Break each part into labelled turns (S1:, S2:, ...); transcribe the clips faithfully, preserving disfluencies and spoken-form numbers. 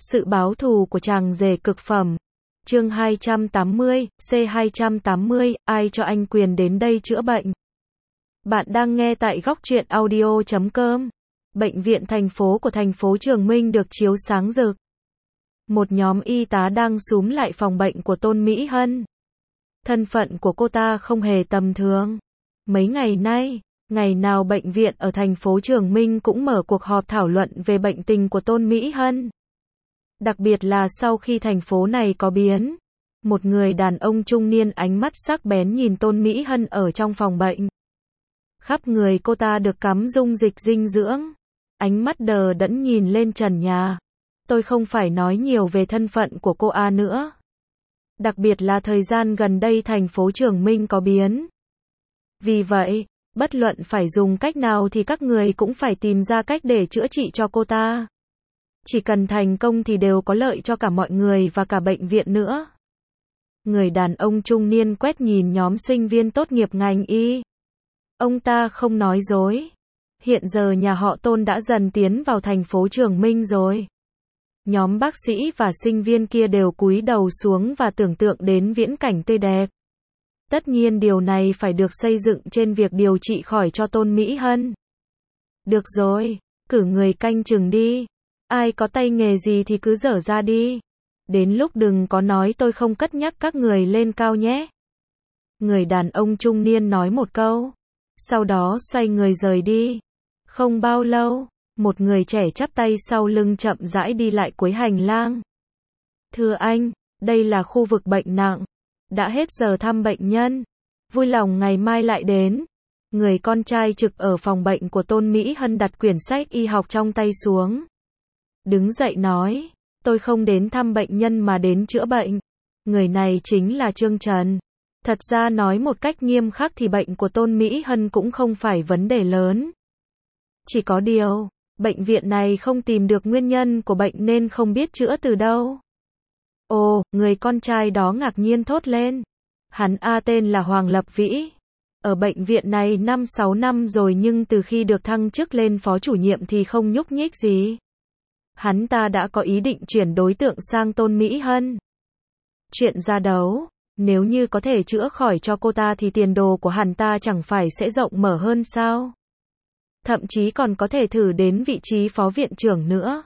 S1: Sự báo thù của chàng rể cực phẩm. Chương hai trăm tám mươi, C hai trăm tám mươi, ai cho anh quyền đến đây chữa bệnh? Bạn đang nghe tại góc truyện audio chấm com. Bệnh viện thành phố của thành phố Trường Minh được chiếu sáng rực. Một nhóm y tá đang súm lại phòng bệnh của Tôn Mỹ Hân. Thân phận của cô ta không hề tầm thường. Mấy ngày nay, ngày nào bệnh viện ở thành phố Trường Minh cũng mở cuộc họp thảo luận về bệnh tình của Tôn Mỹ Hân. Đặc biệt là sau khi thành phố này có biến. Một người đàn ông trung niên ánh mắt sắc bén nhìn Tôn Mỹ Hân ở trong phòng bệnh. Khắp người cô ta được cắm dung dịch dinh dưỡng. Ánh mắt đờ đẫn nhìn lên trần nhà. Tôi không phải nói nhiều về thân phận của cô A nữa. Đặc biệt là thời gian gần đây thành phố Trường Minh có biến. Vì vậy, bất luận phải dùng cách nào thì các người cũng phải tìm ra cách để chữa trị cho cô ta. Chỉ cần thành công thì đều có lợi cho cả mọi người và cả bệnh viện nữa. Người đàn ông trung niên quét nhìn nhóm sinh viên tốt nghiệp ngành y. Ông ta không nói dối. Hiện giờ nhà họ Tôn đã dần tiến vào thành phố Trường Minh rồi. Nhóm bác sĩ và sinh viên kia đều cúi đầu xuống và tưởng tượng đến viễn cảnh tươi đẹp. Tất nhiên điều này phải được xây dựng trên việc điều trị khỏi cho Tôn Mỹ Hân. Được rồi, cử người canh chừng đi. Ai có tay nghề gì thì cứ dở ra đi. Đến lúc đừng có nói tôi không cất nhắc các người lên cao nhé. Người đàn ông trung niên nói một câu. Sau đó xoay người rời đi. Không bao lâu, một người trẻ chắp tay sau lưng chậm rãi đi lại cuối hành lang. Thưa anh, đây là khu vực bệnh nặng. Đã hết giờ thăm bệnh nhân. Vui lòng ngày mai lại đến. Người con trai trực ở phòng bệnh của Tôn Mỹ Hân đặt quyển sách y học trong tay xuống. Đứng dậy nói, tôi không đến thăm bệnh nhân mà đến chữa bệnh. Người này chính là Trương Trần. Thật ra nói một cách nghiêm khắc thì bệnh của Tôn Mỹ Hân cũng không phải vấn đề lớn. Chỉ có điều, bệnh viện này không tìm được nguyên nhân của bệnh nên không biết chữa từ đâu. Ồ, người con trai đó ngạc nhiên thốt lên. Hắn A tên là Hoàng Lập Vĩ. Ở bệnh viện này năm sáu năm rồi nhưng từ khi được thăng chức lên phó chủ nhiệm thì không nhúc nhích gì. Hắn ta đã có ý định chuyển đối tượng sang Tôn Mỹ Hân. Chuyện ra đấu, nếu như có thể chữa khỏi cho cô ta thì tiền đồ của hắn ta chẳng phải sẽ rộng mở hơn sao? Thậm chí còn có thể thử đến vị trí phó viện trưởng nữa.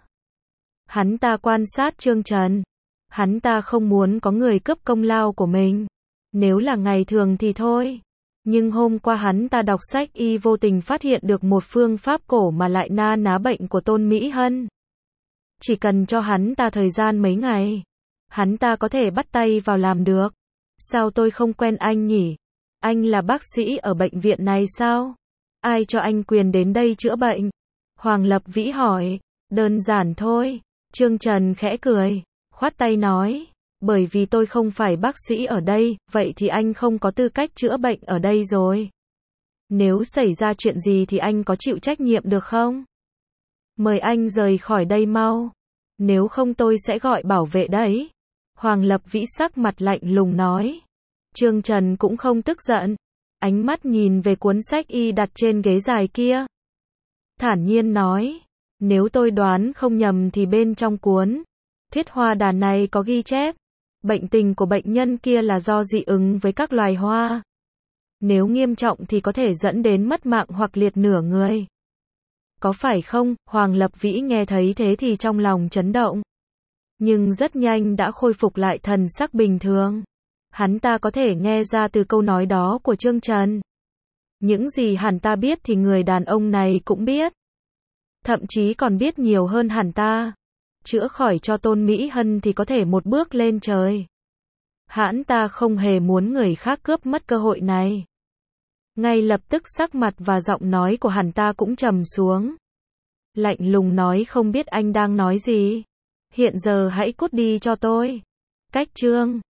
S1: Hắn ta quan sát Trương Trần. Hắn ta không muốn có người cướp công lao của mình. Nếu là ngày thường thì thôi. Nhưng hôm qua hắn ta đọc sách y vô tình phát hiện được một phương pháp cổ mà lại na ná bệnh của Tôn Mỹ Hân. Chỉ cần cho hắn ta thời gian mấy ngày, hắn ta có thể bắt tay vào làm được. Sao tôi không quen anh nhỉ? Anh là bác sĩ ở bệnh viện này sao? Ai cho anh quyền đến đây chữa bệnh? Hoàng Lập Vĩ hỏi. Đơn giản thôi. Trương Trần khẽ cười, khoát tay nói. Bởi vì tôi không phải bác sĩ ở đây, vậy thì anh không có tư cách chữa bệnh ở đây rồi. Nếu xảy ra chuyện gì thì anh có chịu trách nhiệm được không? Mời anh rời khỏi đây mau. Nếu không tôi sẽ gọi bảo vệ đấy. Hoàng Lập Vĩ sắc mặt lạnh lùng nói. Trương Trần cũng không tức giận. Ánh mắt nhìn về cuốn sách y đặt trên ghế dài kia. Thản nhiên nói. Nếu tôi đoán không nhầm thì bên trong cuốn Thiết Hoa Đàn này có ghi chép. Bệnh tình của bệnh nhân kia là do dị ứng với các loài hoa. Nếu nghiêm trọng thì có thể dẫn đến mất mạng hoặc liệt nửa người. Có phải không? Hoàng Lập Vĩ nghe thấy thế thì trong lòng chấn động. Nhưng rất nhanh đã khôi phục lại thần sắc bình thường. Hắn ta có thể nghe ra từ câu nói đó của Trương Trần. Những gì hắn ta biết thì người đàn ông này cũng biết. Thậm chí còn biết nhiều hơn hắn ta. Chữa khỏi cho Tôn Mỹ Hân thì có thể một bước lên trời. Hắn ta không hề muốn người khác cướp mất cơ hội này. Ngay lập tức sắc mặt và giọng nói của hắn ta cũng trầm xuống. Lạnh lùng nói không biết anh đang nói gì. Hiện giờ hãy cút đi cho tôi. Cách Trương